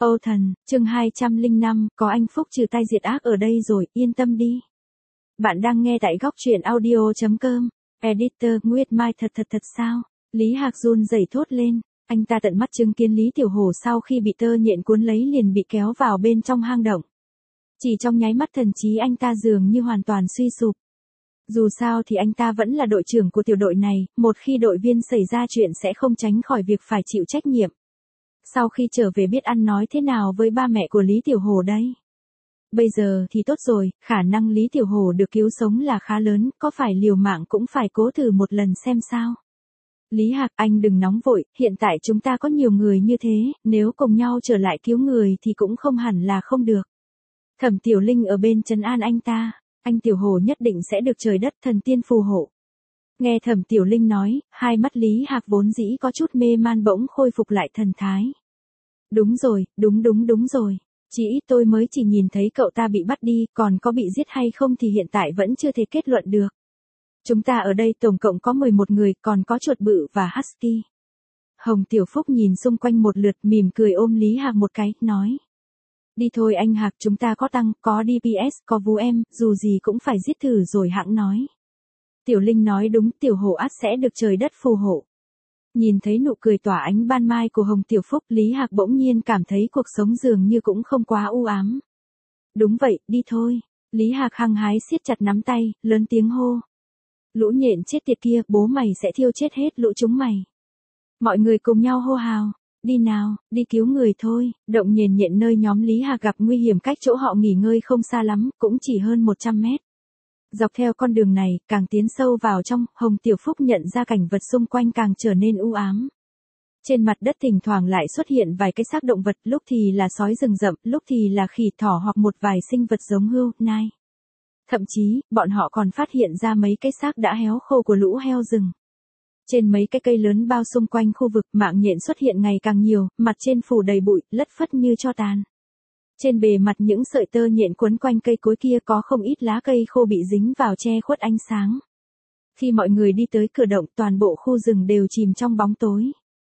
Âu Thần, chương 205, có anh Phúc trừ tai diệt ác ở đây rồi, yên tâm đi. Bạn đang nghe tại góc truyện audio.com. Editor, Nguyệt Mai thật sao? Lý Hạc run rẩy thốt lên, anh ta tận mắt chứng kiến Lý Tiểu Hổ sau khi bị tơ nhện cuốn lấy liền bị kéo vào bên trong hang động. Chỉ trong nháy mắt thần trí anh ta dường như hoàn toàn suy sụp. Dù sao thì anh ta vẫn là đội trưởng của tiểu đội này, một khi đội viên xảy ra chuyện sẽ không tránh khỏi việc phải chịu trách nhiệm. Sau khi trở về biết ăn nói thế nào với ba mẹ của Lý Tiểu Hổ đây? Bây giờ thì tốt rồi, khả năng Lý Tiểu Hổ được cứu sống là khá lớn, có phải liều mạng cũng phải cố thử một lần xem sao. Lý Hạc, anh đừng nóng vội, hiện tại chúng ta có nhiều người như thế, nếu cùng nhau trở lại cứu người thì cũng không hẳn là không được. Thẩm Tiểu Linh ở bên trấn an anh ta, anh Tiểu Hổ nhất định sẽ được trời đất thần tiên phù hộ. Nghe Thẩm Tiểu Linh nói, hai mắt Lý Hạc vốn dĩ có chút mê man bỗng khôi phục lại thần thái. Đúng rồi, đúng rồi. Chỉ ít tôi mới chỉ nhìn thấy cậu ta bị bắt đi, còn có bị giết hay không thì hiện tại vẫn chưa thể kết luận được. Chúng ta ở đây tổng cộng có 11 người, còn có chuột bự và husky. Hồng Tiểu Phúc nhìn xung quanh một lượt mỉm cười ôm Lý Hạc một cái, nói. Đi thôi anh Hạc, chúng ta có tăng, có DPS, có vũ em, dù gì cũng phải giết thử rồi hãng nói. Tiểu Linh nói đúng, Tiểu Hổ ắt sẽ được trời đất phù hộ. Nhìn thấy nụ cười tỏa ánh ban mai của Hồng Tiểu Phúc, Lý Hạc bỗng nhiên cảm thấy cuộc sống dường như cũng không quá u ám. Đúng vậy, đi thôi. Lý Hạc hăng hái siết chặt nắm tay, lớn tiếng hô. Lũ nhện chết tiệt kia, bố mày sẽ thiêu chết hết lũ chúng mày. Mọi người cùng nhau hô hào. Đi nào, đi cứu người thôi. Động nhện nơi nhóm Lý Hạc gặp nguy hiểm cách chỗ họ nghỉ ngơi không xa lắm, cũng chỉ hơn 100 mét. Dọc theo con đường này, càng tiến sâu vào trong, Hồng Tiểu Phúc nhận ra cảnh vật xung quanh càng trở nên u ám. Trên mặt đất thỉnh thoảng lại xuất hiện vài cái xác động vật, lúc thì là sói rừng rậm, lúc thì là khỉ thỏ hoặc một vài sinh vật giống hươu, nai. Thậm chí, bọn họ còn phát hiện ra mấy cái xác đã héo khô của lũ heo rừng. Trên mấy cái cây lớn bao xung quanh khu vực, mạng nhện xuất hiện ngày càng nhiều, mặt trên phủ đầy bụi, lất phất như tro tàn. Trên bề mặt những sợi tơ nhện quấn quanh cây cối kia có không ít lá cây khô bị dính vào che khuất ánh sáng. Khi mọi người đi tới cửa động, toàn bộ khu rừng đều chìm trong bóng tối.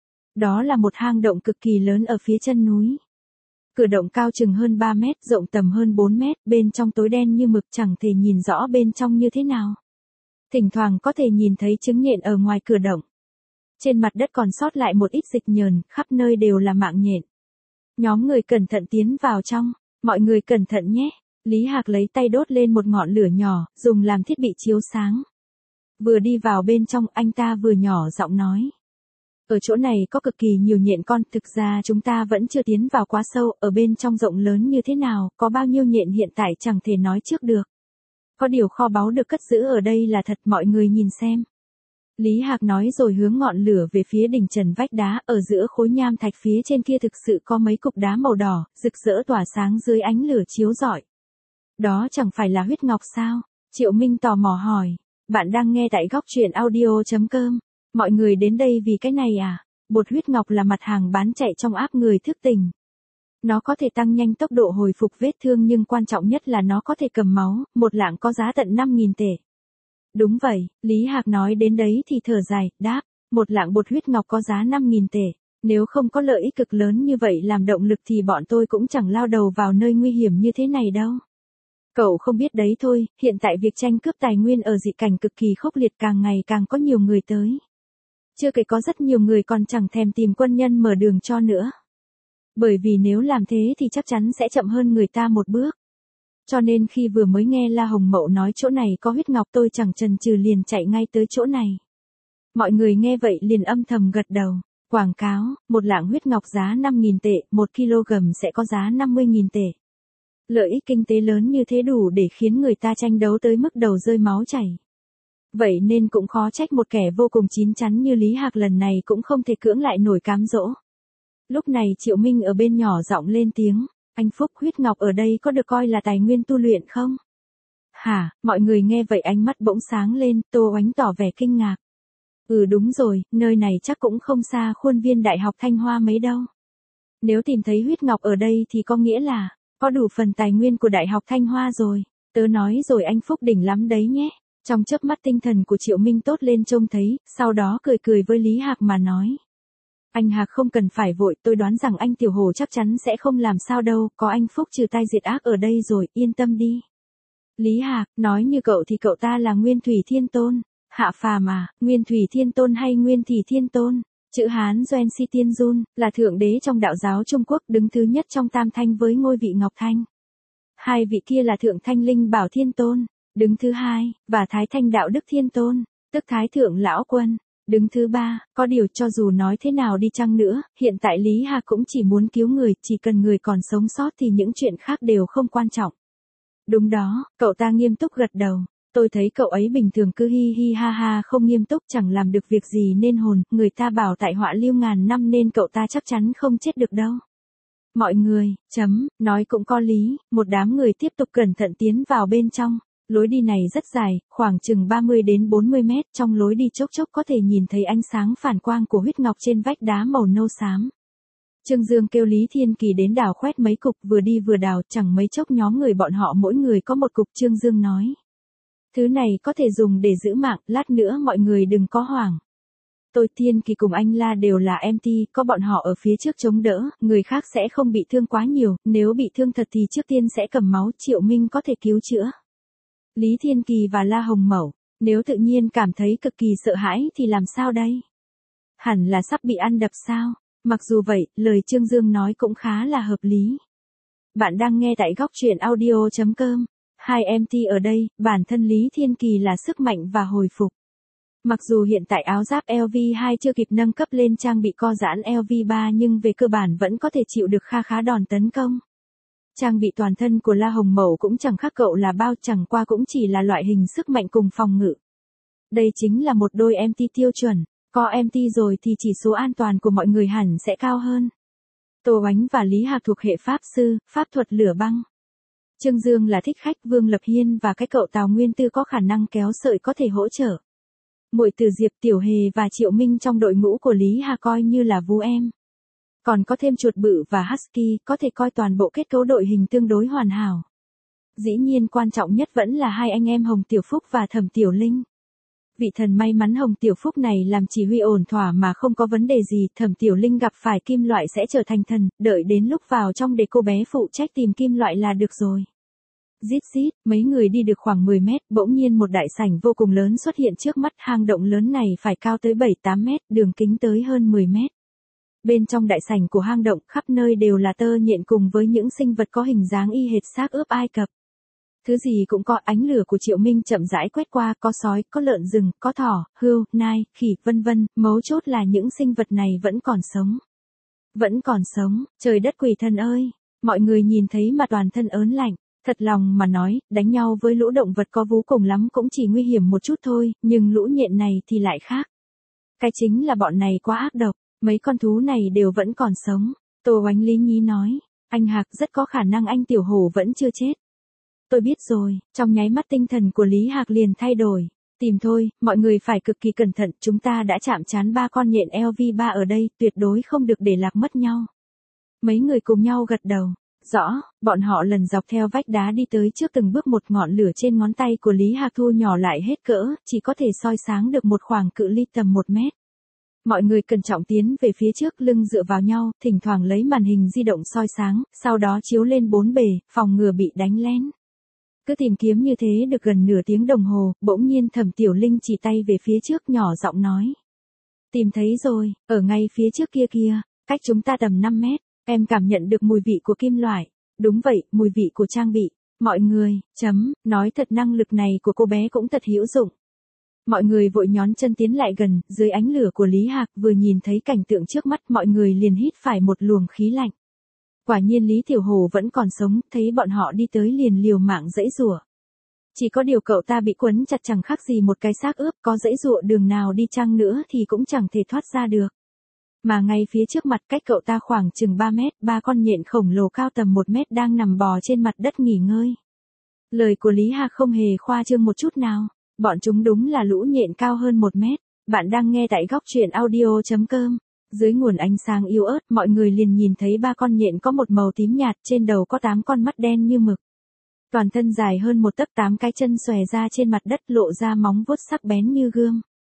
Đó là một hang động cực kỳ lớn ở phía chân núi. Cửa động cao chừng hơn 3 mét, rộng tầm hơn 4 mét, bên trong tối đen như mực chẳng thể nhìn rõ bên trong như thế nào. Thỉnh thoảng có thể nhìn thấy trứng nhện ở ngoài cửa động. Trên mặt đất còn sót lại một ít dịch nhờn, khắp nơi đều là mạng nhện. Nhóm người cẩn thận tiến vào trong, mọi người cẩn thận nhé. Lý Hạc lấy tay đốt lên một ngọn lửa nhỏ, dùng làm thiết bị chiếu sáng. Vừa đi vào bên trong, anh ta vừa nhỏ giọng nói. Ở chỗ này có cực kỳ nhiều nhện con, thực ra chúng ta vẫn chưa tiến vào quá sâu, ở bên trong rộng lớn như thế nào, có bao nhiêu nhện hiện tại chẳng thể nói trước được. Có điều kho báu được cất giữ ở đây là thật, mọi người nhìn xem. Lý Hạc nói rồi hướng ngọn lửa về phía đỉnh trần vách đá, ở giữa khối nham thạch phía trên kia thực sự có mấy cục đá màu đỏ, rực rỡ tỏa sáng dưới ánh lửa chiếu rọi. Đó chẳng phải là huyết ngọc sao? Triệu Minh tò mò hỏi. Bạn đang nghe tại góc truyện audio.com. Mọi người đến đây vì cái này à? Bột huyết ngọc là mặt hàng bán chạy trong app người thức tỉnh. Nó có thể tăng nhanh tốc độ hồi phục vết thương nhưng quan trọng nhất là nó có thể cầm máu, một lạng có giá tận 5.000 tệ. Đúng vậy, Lý Hạc nói đến đấy thì thở dài, đáp, một lạng bột huyết ngọc có giá 5.000 tệ. Nếu không có lợi ích cực lớn như vậy làm động lực thì bọn tôi cũng chẳng lao đầu vào nơi nguy hiểm như thế này đâu. Cậu không biết đấy thôi, hiện tại việc tranh cướp tài nguyên ở dị cảnh cực kỳ khốc liệt, càng ngày càng có nhiều người tới. Chưa kể có rất nhiều người còn chẳng thèm tìm quân nhân mở đường cho nữa. Bởi vì nếu làm thế thì chắc chắn sẽ chậm hơn người ta một bước. Cho nên khi vừa mới nghe La Hồng Mậu nói chỗ này có huyết ngọc tôi chẳng chần chừ liền chạy ngay tới chỗ này. Mọi người nghe vậy liền âm thầm gật đầu. Quảng cáo, một lạng huyết ngọc giá 5.000 tệ, 1 kg sẽ có giá 50.000 tệ. Lợi ích kinh tế lớn như thế đủ để khiến người ta tranh đấu tới mức đầu rơi máu chảy. Vậy nên cũng khó trách một kẻ vô cùng chín chắn như Lý Hạc lần này cũng không thể cưỡng lại nổi cám dỗ. Lúc này Triệu Minh ở bên nhỏ giọng lên tiếng. Anh Phúc, huyết ngọc ở đây có được coi là tài nguyên tu luyện không? Hả, mọi người nghe vậy ánh mắt bỗng sáng lên, Tô Oánh tỏ vẻ kinh ngạc. Ừ đúng rồi, nơi này chắc cũng không xa khuôn viên Đại học Thanh Hoa mấy đâu. Nếu tìm thấy huyết ngọc ở đây thì có nghĩa là, có đủ phần tài nguyên của Đại học Thanh Hoa rồi. Tớ nói rồi anh Phúc đỉnh lắm đấy nhé. Trong chớp mắt tinh thần của Triệu Minh tốt lên trông thấy, sau đó cười cười với Lý Hạc mà nói. Anh Hạc không cần phải vội, tôi đoán rằng anh Tiểu Hồ chắc chắn sẽ không làm sao đâu, có anh Phúc trừ tai diệt ác ở đây rồi, yên tâm đi. Lý Hạc, nói như cậu thì cậu ta là Nguyên Thủy Thiên Tôn. Hạ phàm à, Nguyên Thủy Thiên Tôn hay Nguyên Thủy Thiên Tôn? Chữ Hán Doan Si Tiên Jun, là thượng đế trong đạo giáo Trung Quốc, đứng thứ nhất trong tam thanh với ngôi vị Ngọc Thanh. Hai vị kia là Thượng Thanh Linh Bảo Thiên Tôn, đứng thứ hai, và Thái Thanh Đạo Đức Thiên Tôn, tức Thái Thượng Lão Quân, đứng thứ ba. Có điều cho dù nói thế nào đi chăng nữa, hiện tại Lý Hạc cũng chỉ muốn cứu người, chỉ cần người còn sống sót thì những chuyện khác đều không quan trọng. Đúng đó, cậu ta nghiêm túc gật đầu. Tôi thấy cậu ấy bình thường cứ hi hi ha ha không nghiêm túc chẳng làm được việc gì nên hồn, người ta bảo tại họa lưu ngàn năm nên cậu ta chắc chắn không chết được đâu. Mọi người, nói cũng có lý, một đám người tiếp tục cẩn thận tiến vào bên trong. Lối đi này rất dài, khoảng chừng 30 đến 40 mét, trong lối đi chốc chốc có thể nhìn thấy ánh sáng phản quang của huyết ngọc trên vách đá màu nâu xám. Trương Dương kêu Lý Thiên Kỳ đến đào khoét mấy cục, vừa đi vừa đào, chẳng mấy chốc nhóm người bọn họ mỗi người có một cục. Trương Dương nói. Thứ này có thể dùng để giữ mạng, lát nữa mọi người đừng có hoảng. Tôi, Thiên Kỳ cùng anh La đều là MT, có bọn họ ở phía trước chống đỡ, người khác sẽ không bị thương quá nhiều, nếu bị thương thật thì trước tiên sẽ cầm máu, Triệu Minh có thể cứu chữa. Lý Thiên Kỳ và La Hồng Mẩu, nếu tự nhiên cảm thấy cực kỳ sợ hãi thì làm sao đây? Hẳn là sắp bị ăn đập sao? Mặc dù vậy, lời Trương Dương nói cũng khá là hợp lý. Bạn đang nghe tại góc truyện audio.com. Hai MT ở đây, bản thân Lý Thiên Kỳ là sức mạnh và hồi phục. Mặc dù hiện tại áo giáp LV2 chưa kịp nâng cấp lên trang bị co giãn LV3 nhưng về cơ bản vẫn có thể chịu được kha khá đòn tấn công. Trang bị toàn thân của La Hồng Mẩu cũng chẳng khác cậu là bao, chẳng qua cũng chỉ là loại hình sức mạnh cùng phòng ngự. Đây chính là một đôi MT tiêu chuẩn, có MT rồi thì chỉ số an toàn của mọi người hẳn sẽ cao hơn. Tô Oánh và Lý Hạc thuộc hệ pháp sư, pháp thuật lửa băng. Trương Dương là thích khách, Vương Lập Hiên và cái cậu Tào Nguyên Tư có khả năng kéo sợi có thể hỗ trợ. Muội Từ Diệp, Tiểu Hề và Triệu Minh trong đội ngũ của Lý Hà coi như là vú em. Còn có thêm chuột bự và Husky, có thể coi toàn bộ kết cấu đội hình tương đối hoàn hảo. Dĩ nhiên quan trọng nhất vẫn là hai anh em Hồng Tiểu Phúc và Thẩm Tiểu Linh. Vị thần may mắn Hồng Tiểu Phúc này làm chỉ huy ổn thỏa mà không có vấn đề gì, Thẩm Tiểu Linh gặp phải kim loại sẽ trở thành thần, đợi đến lúc vào trong để cô bé phụ trách tìm kim loại là được rồi. Rít rít, mấy người đi được khoảng 10 mét, bỗng nhiên một đại sảnh vô cùng lớn xuất hiện trước mắt, hang động lớn này phải cao tới 7-8 mét, đường kính tới hơn 10 mét. Bên trong đại sảnh của hang động khắp nơi đều là tơ nhện cùng với những sinh vật có hình dáng y hệt xác ướp Ai Cập. Thứ gì cũng có, ánh lửa của Triệu Minh chậm rãi quét qua, có sói, có lợn rừng, có thỏ, hươu, nai, khỉ, vân vân, mấu chốt là những sinh vật này vẫn còn sống. Vẫn còn sống, trời đất quỷ thần ơi, mọi người nhìn thấy mà toàn thân ớn lạnh. Thật lòng mà nói, đánh nhau với lũ động vật có vú cùng lắm cũng chỉ nguy hiểm một chút thôi, nhưng lũ nhện này thì lại khác. Cái chính là bọn này quá ác độc, mấy con thú này đều vẫn còn sống. Tô Oánh lý nhí nói, anh Hạc rất có khả năng anh Tiểu Hổ vẫn chưa chết. Tôi biết rồi, trong nháy mắt tinh thần của Lý Hạc liền thay đổi. Tìm thôi, mọi người phải cực kỳ cẩn thận, chúng ta đã chạm trán 3 con nhện LV3 ở đây, tuyệt đối không được để lạc mất nhau. Mấy người cùng nhau gật đầu. Rõ, bọn họ lần dọc theo vách đá đi tới trước từng bước, một ngọn lửa trên ngón tay của Lý Hạc thu nhỏ lại hết cỡ, chỉ có thể soi sáng được một khoảng cự ly tầm 1 mét. Mọi người cẩn trọng tiến về phía trước, lưng dựa vào nhau, thỉnh thoảng lấy màn hình di động soi sáng, sau đó chiếu lên 4 bề, phòng ngừa bị đánh lén. Cứ tìm kiếm như thế được gần nửa tiếng đồng hồ, bỗng nhiên Thẩm Tiểu Linh chỉ tay về phía trước nhỏ giọng nói. Tìm thấy rồi, ở ngay phía trước kia kìa, cách chúng ta tầm 5 mét. Em cảm nhận được mùi vị của kim loại. Đúng vậy, mùi vị của trang bị. Mọi người, nói thật năng lực này của cô bé cũng thật hữu dụng. Mọi người vội nhón chân tiến lại gần, dưới ánh lửa của Lý Hạc, vừa nhìn thấy cảnh tượng trước mắt mọi người liền hít phải một luồng khí lạnh. Quả nhiên Lý Tiểu Hồ vẫn còn sống, thấy bọn họ đi tới liền liều mạng giãy giụa. Chỉ có điều cậu ta bị quấn chặt chẳng khác gì một cái xác ướp, có giãy giụa đường nào đi chăng nữa thì cũng chẳng thể thoát ra được. Mà ngay phía trước mặt cách cậu ta khoảng chừng 3 mét, 3 con nhện khổng lồ cao tầm 1 mét đang nằm bò trên mặt đất nghỉ ngơi. Lời của Lý Hạc không hề khoa trương một chút nào. Bọn chúng đúng là lũ nhện cao hơn 1 mét. Bạn đang nghe tại góc truyện audio.com. Dưới nguồn ánh sáng yếu ớt, mọi người liền nhìn thấy 3 con nhện có một màu tím nhạt, trên đầu có 8 con mắt đen như mực. Toàn thân dài hơn 1 tấc, 8 cái chân xòe ra trên mặt đất lộ ra móng vuốt sắc bén như gươm.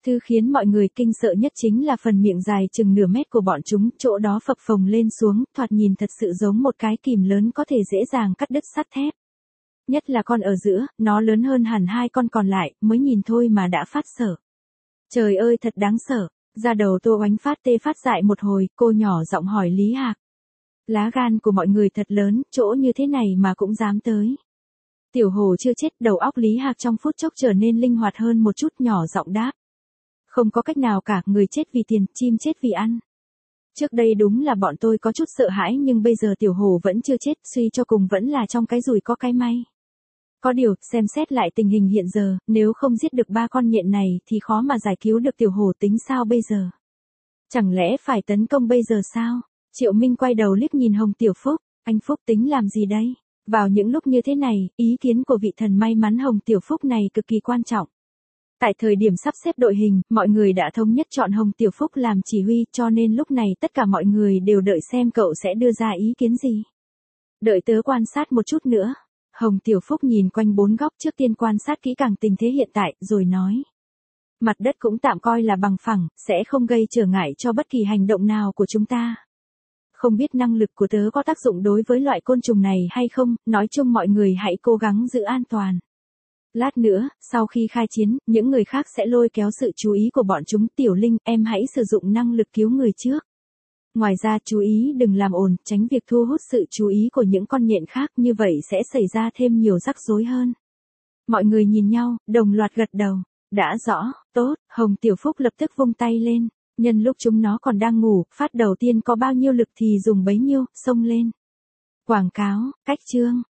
Thứ khiến mọi người kinh sợ nhất chính là phần miệng dài chừng nửa mét của bọn chúng, chỗ đó phập phồng lên xuống, thoạt nhìn thật sự giống một cái kìm lớn có thể dễ dàng cắt đứt sắt thép. Nhất là con ở giữa, nó lớn hơn hẳn hai con còn lại, mới nhìn thôi mà đã phát sợ. Trời ơi thật đáng sợ, da đầu Tô Oánh phát tê phát dại một hồi, cô nhỏ giọng hỏi Lý Hạc. Lá gan của mọi người thật lớn, chỗ như thế này mà cũng dám tới. Tiểu hổ chưa chết, đầu óc Lý Hạc trong phút chốc trở nên linh hoạt hơn một chút, nhỏ giọng đáp. Không có cách nào cả, người chết vì tiền, chim chết vì ăn. Trước đây đúng là bọn tôi có chút sợ hãi nhưng bây giờ tiểu hổ vẫn chưa chết, suy cho cùng vẫn là trong cái rủi có cái may. Có điều, xem xét lại tình hình hiện giờ, nếu không giết được 3 con nhện này thì khó mà giải cứu được tiểu hổ, tính sao bây giờ? Chẳng lẽ phải tấn công bây giờ sao? Triệu Minh quay đầu liếc nhìn Hồng Tiểu Phúc, anh Phúc tính làm gì đây? Vào những lúc như thế này, ý kiến của vị thần may mắn Hồng Tiểu Phúc này cực kỳ quan trọng. Tại thời điểm sắp xếp đội hình, mọi người đã thống nhất chọn Hồng Tiểu Phúc làm chỉ huy, cho nên lúc này tất cả mọi người đều đợi xem cậu sẽ đưa ra ý kiến gì. Đợi tớ quan sát một chút nữa. Hồng Tiểu Phúc nhìn quanh 4 góc, trước tiên quan sát kỹ càng tình thế hiện tại, rồi nói. Mặt đất cũng tạm coi là bằng phẳng, sẽ không gây trở ngại cho bất kỳ hành động nào của chúng ta. Không biết năng lực của tớ có tác dụng đối với loại côn trùng này hay không, nói chung mọi người hãy cố gắng giữ an toàn. Lát nữa, sau khi khai chiến, những người khác sẽ lôi kéo sự chú ý của bọn chúng. Tiểu Linh, em hãy sử dụng năng lực cứu người trước. Ngoài ra chú ý đừng làm ồn, tránh việc thu hút sự chú ý của những con nhện khác, như vậy sẽ xảy ra thêm nhiều rắc rối hơn. Mọi người nhìn nhau, đồng loạt gật đầu. Đã rõ, tốt, Hồng Tiểu Phúc lập tức vung tay lên. Nhân lúc chúng nó còn đang ngủ, phát đầu tiên có bao nhiêu lực thì dùng bấy nhiêu, xông lên. Quảng cáo, cách chương.